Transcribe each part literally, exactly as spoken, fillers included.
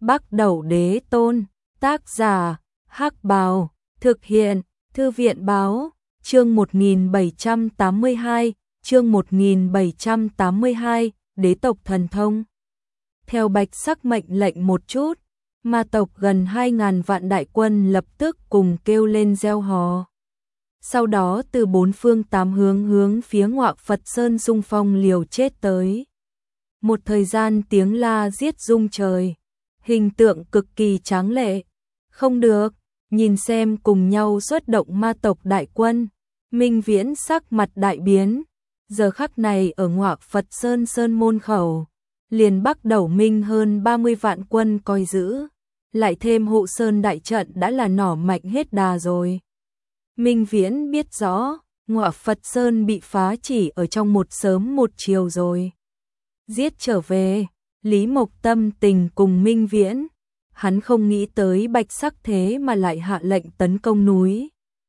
Bắc Đẩu Đế Tôn, tác giả, Hắc Bào, thực hiện, Thư viện báo, chương một nghìn bảy trăm tám mươi hai, chương một nghìn bảy trăm tám mươi hai, Đế tộc thần thông. Theo Bạch Sắc mệnh lệnh một chút, ma tộc gần hai ngàn vạn đại quân lập tức cùng kêu lên reo hò. Sau đó từ bốn phương tám hướng hướng phía Ngọa Phật Sơn xung phong liều chết tới. Một thời gian tiếng la giết rung trời, hình tượng cực kỳ tráng lệ. Không được, nhìn xem cùng nhau xuất động ma tộc đại quân, Minh Viễn sắc mặt đại biến. Giờ khắc này ở Ngọa Phật Sơn Sơn môn khẩu, liền Bắc Đẩu Minh hơn ba mươi vạn quân coi giữ, lại thêm hộ sơn đại trận đã là nỏ mạnh hết đà rồi. Minh Viễn biết rõ, Ngọa Phật Sơn bị phá chỉ ở trong một sớm một chiều rồi. Giết trở về, Lý Mộc tâm tình cùng Minh Viễn, hắn không nghĩ tới Bạch Sắc thế mà lại hạ lệnh tấn công núi.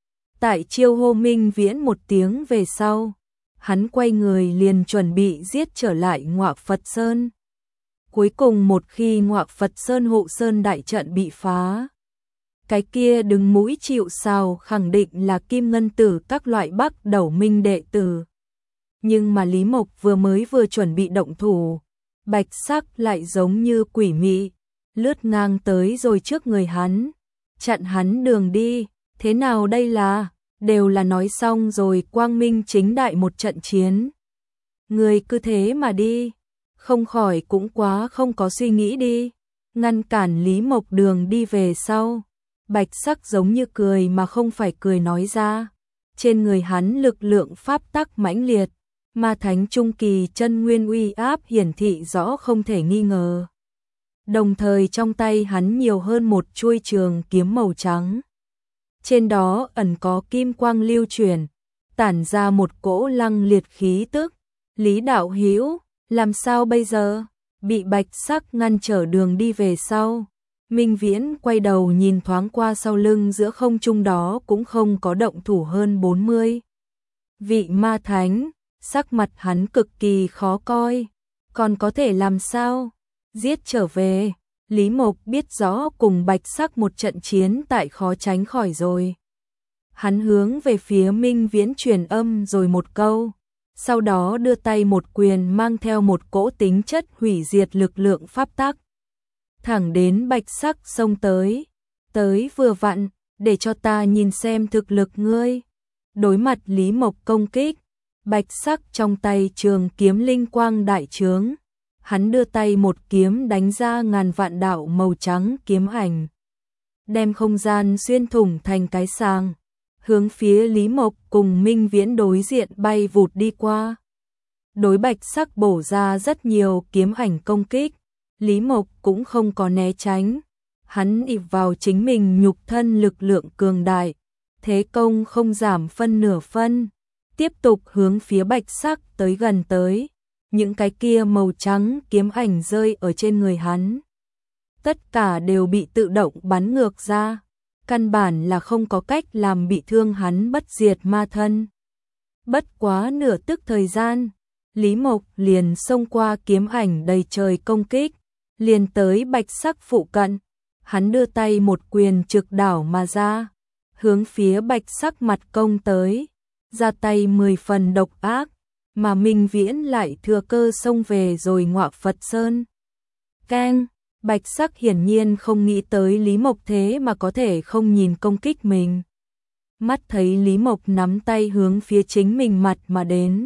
Tại chiêu hô Minh Viễn một tiếng về sau, hắn quay người liền chuẩn bị giết trở lại Ngọa Phật Sơn. Cuối cùng một khi Ngọa Phật Sơn hộ sơn đại trận bị phá, cái kia đứng mũi chịu sào khẳng định là Kim Ngân Tử các loại Bắc Đẩu Minh đệ tử. Nhưng mà Lý Mộc vừa mới vừa chuẩn bị động thủ, Bạch Sắc lại giống như quỷ mị, lướt ngang tới rồi trước người hắn, chặn hắn đường đi. Thế nào đây là, đều là nói xong rồi quang minh chính đại một trận chiến. Người cứ thế mà đi, không khỏi cũng quá không có suy nghĩ đi. Ngăn cản Lý Mộc đường đi về sau, Bạch Sắc giống như cười mà không phải cười nói ra. Trên người hắn lực lượng pháp tắc mãnh liệt, ma thánh trung kỳ chân nguyên uy áp hiển thị rõ không thể nghi ngờ. Đồng thời trong tay hắn nhiều hơn một chuôi trường kiếm màu trắng. Trên đó ẩn có kim quang lưu chuyển, tản ra một cỗ lăng liệt khí tức. Lý đạo hữu, làm sao bây giờ? Bị Bạch Sắc ngăn trở đường đi về sau. Minh Viễn quay đầu nhìn thoáng qua sau lưng, giữa không trung đó cũng không có động thủ hơn bốn mươi vị ma thánh, sắc mặt hắn cực kỳ khó coi. Còn có thể làm sao? Giết trở về. Lý Mộc biết rõ cùng Bạch Sắc một trận chiến tại khó tránh khỏi rồi. Hắn hướng về phía Minh Viễn truyền âm rồi một câu, sau đó đưa tay một quyền mang theo một cỗ tính chất hủy diệt lực lượng pháp tắc, thẳng đến Bạch Sắc xông tới. Tới vừa vặn, để cho ta nhìn xem thực lực ngươi. Đối mặt Lý Mộc công kích, Bạch Sắc trong tay trường kiếm linh quang đại trướng. Hắn đưa tay một kiếm đánh ra ngàn vạn đạo màu trắng kiếm ảnh, đem không gian xuyên thủng thành cái sàng, hướng phía Lý Mộc cùng Minh Viễn đối diện bay vụt đi qua. Đối Bạch Sắc bổ ra rất nhiều kiếm ảnh công kích, Lý Mộc cũng không có né tránh. Hắn ỷ vào chính mình nhục thân lực lượng cường đại, thế công không giảm phân nửa phân, tiếp tục hướng phía Bạch Sắc tới gần tới. Những cái kia màu trắng kiếm ảnh rơi ở trên người hắn, tất cả đều bị tự động bắn ngược ra, căn bản là không có cách làm bị thương hắn bất diệt ma thân. Bất quá nửa tức thời gian, Lý Mộc liền xông qua kiếm ảnh đầy trời công kích, liền tới Bạch Sắc phụ cận. Hắn đưa tay một quyền trực đảo mà ra, hướng phía Bạch Sắc mặt công tới, ra tay mười phần độc ác. Mà Minh Viễn lại thừa cơ xông về rồi Ngọa Phật Sơn. Keng, Bạch Sắc hiển nhiên không nghĩ tới Lý Mộc thế mà có thể không nhìn công kích mình. Mắt thấy Lý Mộc nắm tay hướng phía chính mình mặt mà đến,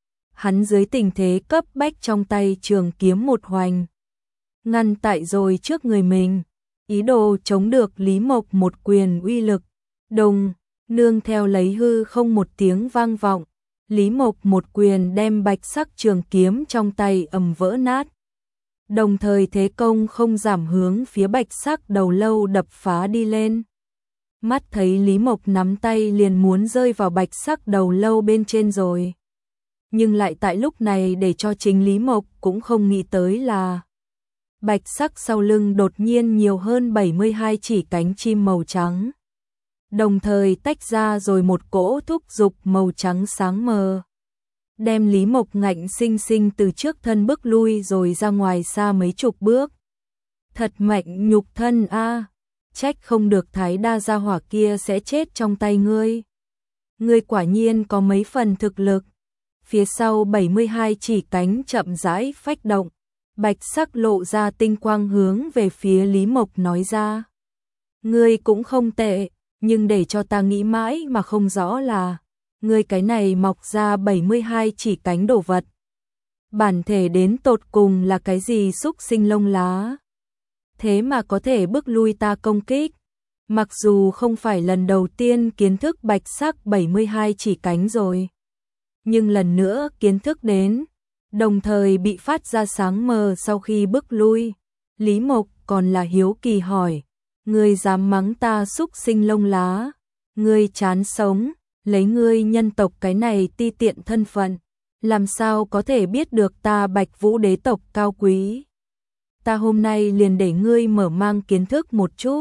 hắn dưới tình thế cấp bách trong tay trường kiếm một hoành, ngăn tại rồi trước người mình, ý đồ chống được Lý Mộc một quyền uy lực. Đồng, nương theo lấy hư không một tiếng vang vọng, Lý Mộc một quyền đem Bạch Sắc trường kiếm trong tay ầm vỡ nát. Đồng thời thế công không giảm hướng phía Bạch Sắc đầu lâu đập phá đi lên. Mắt thấy Lý Mộc nắm tay liền muốn rơi vào Bạch Sắc đầu lâu bên trên rồi. Nhưng lại tại lúc này để cho chính Lý Mộc cũng không nghĩ tới là Bạch Sắc sau lưng đột nhiên nhiều hơn bảy mươi hai chỉ cánh chim màu trắng. Đồng thời tách ra rồi một cỗ thúc dục màu trắng sáng mờ, đem Lý Mộc ngạnh sinh sinh từ trước thân bước lui rồi ra ngoài xa mấy chục bước. Thật mạnh nhục thân a, trách không được Thái Đa gia hỏa kia sẽ chết trong tay ngươi. Ngươi quả nhiên có mấy phần thực lực. Phía sau bảy mươi hai chỉ cánh chậm rãi phách động, bạch sắc lộ ra tinh quang hướng về phía Lý Mộc nói ra. Ngươi cũng không tệ, nhưng để cho ta nghĩ mãi mà không rõ là, ngươi cái này mọc ra bảy mươi hai chỉ cánh đồ vật. Bản thể đến tột cùng là cái gì xúc sinh lông lá? Thế mà có thể bước lui ta công kích. Mặc dù không phải lần đầu tiên kiến thức bạch sắc bảy mươi hai chỉ cánh rồi, nhưng lần nữa kiến thức đến, đồng thời bị phát ra sáng mờ sau khi bước lui. Lý Mộc còn là hiếu kỳ hỏi, ngươi dám mắng ta xúc sinh lông lá, ngươi chán sống, lấy ngươi nhân tộc cái này ti tiện thân phận, làm sao có thể biết được ta Bạch Vũ đế tộc cao quý. Ta hôm nay liền để ngươi mở mang kiến thức một chút.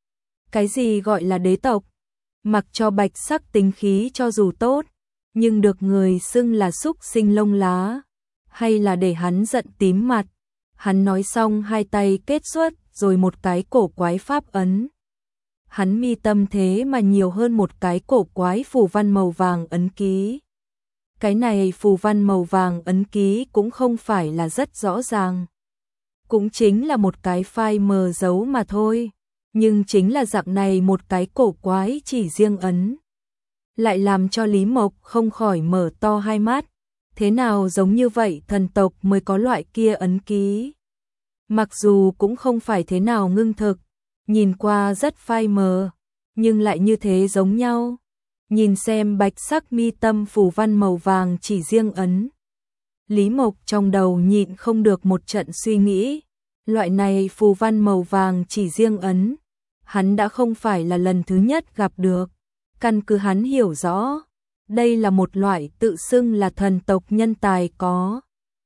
Cái gì gọi là đế tộc? Mặc cho bạch sắc tính khí cho dù tốt, nhưng được người xưng là xúc sinh lông lá, hay là để hắn giận tím mặt. Hắn nói xong hai tay kết xuất rồi một cái cổ quái pháp ấn. Hắn mi tâm thế mà nhiều hơn một cái cổ quái phù văn màu vàng ấn ký. Cái này phù văn màu vàng ấn ký cũng không phải là rất rõ ràng, cũng chính là một cái phai mờ dấu mà thôi. Nhưng chính là dạng này một cái cổ quái chỉ riêng ấn, lại làm cho Lý Mộc không khỏi mở to hai mắt. Thế nào giống như vậy thần tộc mới có loại kia ấn ký? Mặc dù cũng không phải thế nào ngưng thực, nhìn qua rất phai mờ, nhưng lại như thế giống nhau. Nhìn xem bạch sắc mi tâm phù văn màu vàng chỉ riêng ấn, Lý Mộc trong đầu nhịn không được một trận suy nghĩ. Loại này phù văn màu vàng chỉ riêng ấn, hắn đã không phải là lần thứ nhất gặp được. Căn cứ hắn hiểu rõ, đây là một loại tự xưng là thần tộc nhân tài có.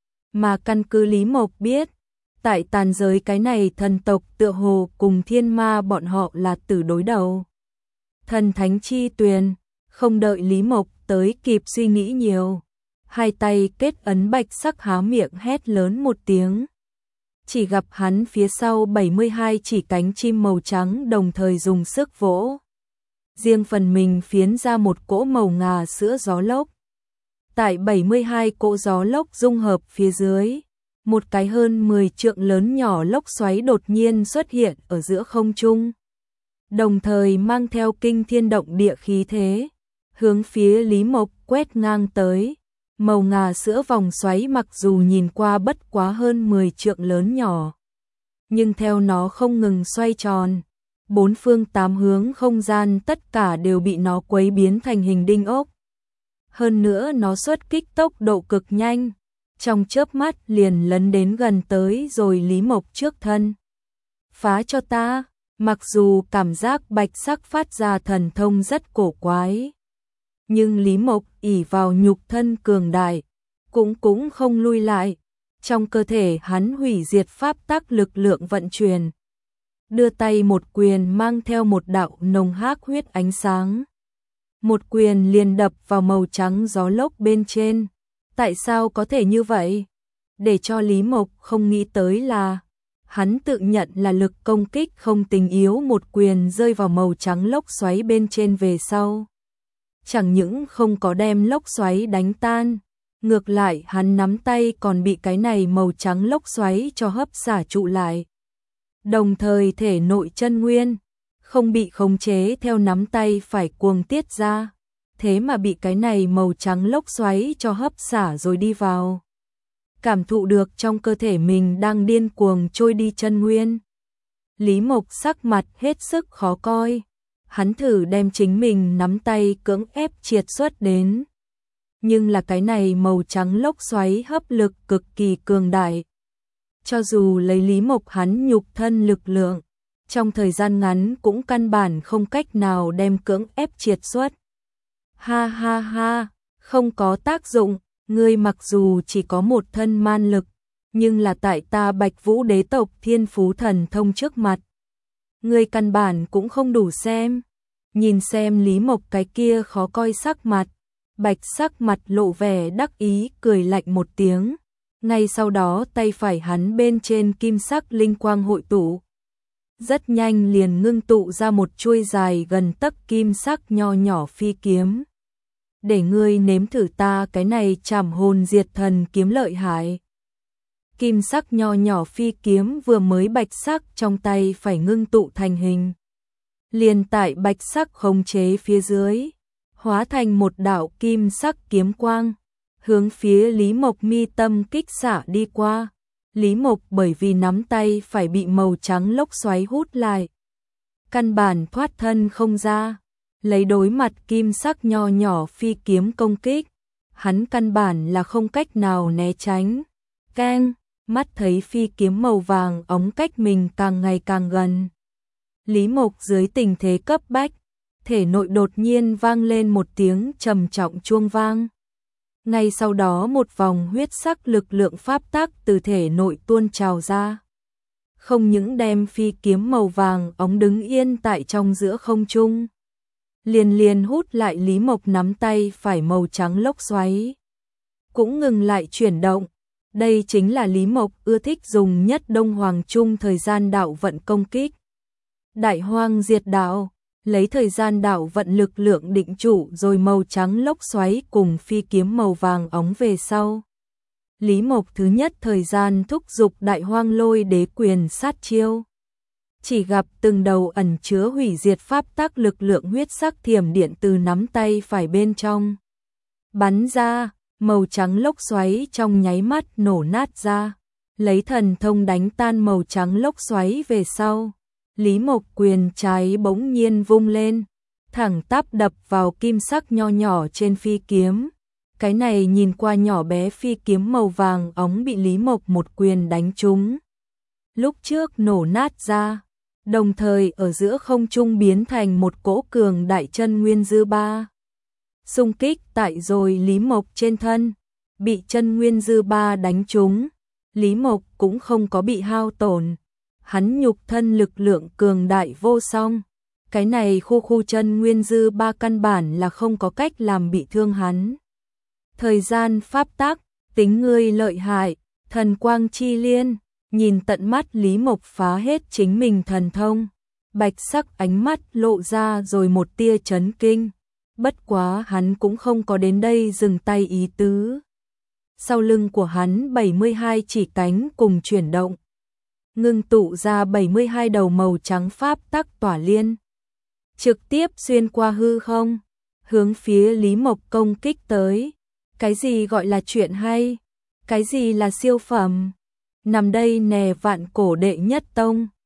Mà căn cứ Lý Mộc biết, tại tàn giới cái này thần tộc tựa hồ cùng thiên ma bọn họ là tử đối đầu. Thần thánh chi tuyền, không đợi Lý Mộc tới kịp suy nghĩ nhiều, hai tay kết ấn bạch sắc há miệng hét lớn một tiếng. Chỉ gặp hắn phía sau bảy mươi hai chỉ cánh chim màu trắng đồng thời dùng sức vỗ. Riêng phần mình phiến ra một cỗ màu ngà sữa gió lốc. Tại bảy mươi hai cỗ gió lốc dung hợp phía dưới, một cái hơn mười trượng lớn nhỏ lốc xoáy đột nhiên xuất hiện ở giữa không trung. Đồng thời mang theo kinh thiên động địa khí thế, hướng phía Lý Mộc quét ngang tới. Màu ngà sữa vòng xoáy mặc dù nhìn qua bất quá hơn mười trượng lớn nhỏ, nhưng theo nó không ngừng xoay tròn, bốn phương tám hướng không gian tất cả đều bị nó quấy biến thành hình đinh ốc. Hơn nữa nó xuất kích tốc độ cực nhanh, trong chớp mắt liền lấn đến gần tới rồi Lý Mộc trước thân. Phá cho ta, mặc dù cảm giác bạch sắc phát ra thần thông rất cổ quái, nhưng Lý Mộc ỷ vào nhục thân cường đại, cũng cũng không lui lại. Trong cơ thể hắn hủy diệt pháp tắc lực lượng vận chuyển, đưa tay một quyền mang theo một đạo nồng hắc huyết ánh sáng. Một quyền liền đập vào màu trắng gió lốc bên trên. Tại sao có thể như vậy? Để cho Lý Mộc không nghĩ tới là, hắn tự nhận là lực công kích không tình yếu, một quyền rơi vào màu trắng lốc xoáy bên trên về sau. Chẳng những không có đem lốc xoáy đánh tan, ngược lại hắn nắm tay còn bị cái này màu trắng lốc xoáy cho hấp xả trụ lại. Đồng thời thể nội chân nguyên không bị khống chế theo nắm tay phải cuồng tiết ra, thế mà bị cái này màu trắng lốc xoáy cho hấp xả rồi đi vào. Cảm thụ được trong cơ thể mình đang điên cuồng trôi đi chân nguyên, Lý Mộc sắc mặt hết sức khó coi. Hắn thử đem chính mình nắm tay cưỡng ép triệt xuất đến, nhưng là cái này màu trắng lốc xoáy hấp lực cực kỳ cường đại. Cho dù lấy Lý Mộc hắn nhục thân lực lượng, trong thời gian ngắn cũng căn bản không cách nào đem cưỡng ép triệt xuất. Ha ha ha, không có tác dụng, ngươi mặc dù chỉ có một thân man lực, nhưng là tại ta Bạch Vũ đế tộc thiên phú thần thông trước mặt, ngươi căn bản cũng không đủ xem. Nhìn xem Lý Mộc cái kia khó coi sắc mặt, bạch sắc mặt lộ vẻ đắc ý cười lạnh một tiếng. Ngay sau đó tay phải hắn bên trên kim sắc linh quang hội tụ. Rất nhanh liền ngưng tụ ra một chuôi dài gần tấc kim sắc nho nhỏ phi kiếm. Để ngươi nếm thử ta cái này trảm hồn diệt thần kiếm lợi hại. Kim sắc nho nhỏ phi kiếm vừa mới bạch sắc trong tay phải ngưng tụ thành hình. Liền tại bạch sắc khống chế phía dưới, hóa thành một đạo kim sắc kiếm quang, hướng phía Lý Mộc mi tâm kích xả đi qua. Lý Mộc bởi vì nắm tay phải bị màu trắng lốc xoáy hút lại, căn bản thoát thân không ra, lấy đối mặt kim sắc nho nhỏ phi kiếm công kích, hắn căn bản là không cách nào né tránh. Keng, mắt thấy phi kiếm màu vàng óng cách mình càng ngày càng gần. Lý Mộc dưới tình thế cấp bách, thể nội đột nhiên vang lên một tiếng trầm trọng chuông vang. Ngay sau đó một vòng huyết sắc lực lượng pháp tắc từ thể nội tuôn trào ra. Không những đem phi kiếm màu vàng óng đứng yên tại trong giữa không trung, liền liền hút lại Lý Mộc nắm tay phải màu trắng lốc xoáy, cũng ngừng lại chuyển động. Đây chính là Lý Mộc ưa thích dùng nhất Đông Hoàng Trung thời gian đạo vận công kích. Đại Hoang Diệt Đạo, lấy thời gian đạo vận lực lượng định trụ rồi màu trắng lốc xoáy cùng phi kiếm màu vàng óng về sau. Lý Mộc thứ nhất thời gian thúc giục Đại Hoang Lôi Đế Quyền sát chiêu. Chỉ gặp từng đầu ẩn chứa hủy diệt pháp tắc lực lượng huyết sắc thiểm điện từ nắm tay phải bên trong bắn ra, màu trắng lốc xoáy trong nháy mắt nổ nát ra, lấy thần thông đánh tan màu trắng lốc xoáy về sau. Lý Mộc quyền trái bỗng nhiên vung lên, thẳng tắp đập vào kim sắc nho nhỏ trên phi kiếm. Cái này nhìn qua nhỏ bé phi kiếm màu vàng óng bị Lý Mộc một quyền đánh trúng. Lúc trước nổ nát ra, đồng thời ở giữa không trung biến thành một cỗ cường đại chân nguyên dư ba. Xung kích tại rồi Lý Mộc trên thân, bị chân nguyên dư ba đánh trúng. Lý Mộc cũng không có bị hao tổn. Hắn nhục thân lực lượng cường đại vô song. Cái này khu khu chân nguyên dư ba căn bản là không có cách làm bị thương hắn. Thời gian pháp tắc, tính ngươi lợi hại, thần quang chi liên, nhìn tận mắt Lý Mộc phá hết chính mình thần thông. Bạch sắc ánh mắt lộ ra rồi một tia chấn kinh. Bất quá hắn cũng không có đến đây dừng tay ý tứ. Sau lưng của hắn bảy mươi hai chỉ cánh cùng chuyển động, ngưng tụ ra bảy mươi hai đầu màu trắng pháp tắc tỏa liên, trực tiếp xuyên qua hư không, hướng phía Lý Mộc công kích tới. Cái gì gọi là chuyện hay? Cái gì là siêu phẩm? Nằm đây nè vạn cổ đệ nhất tông.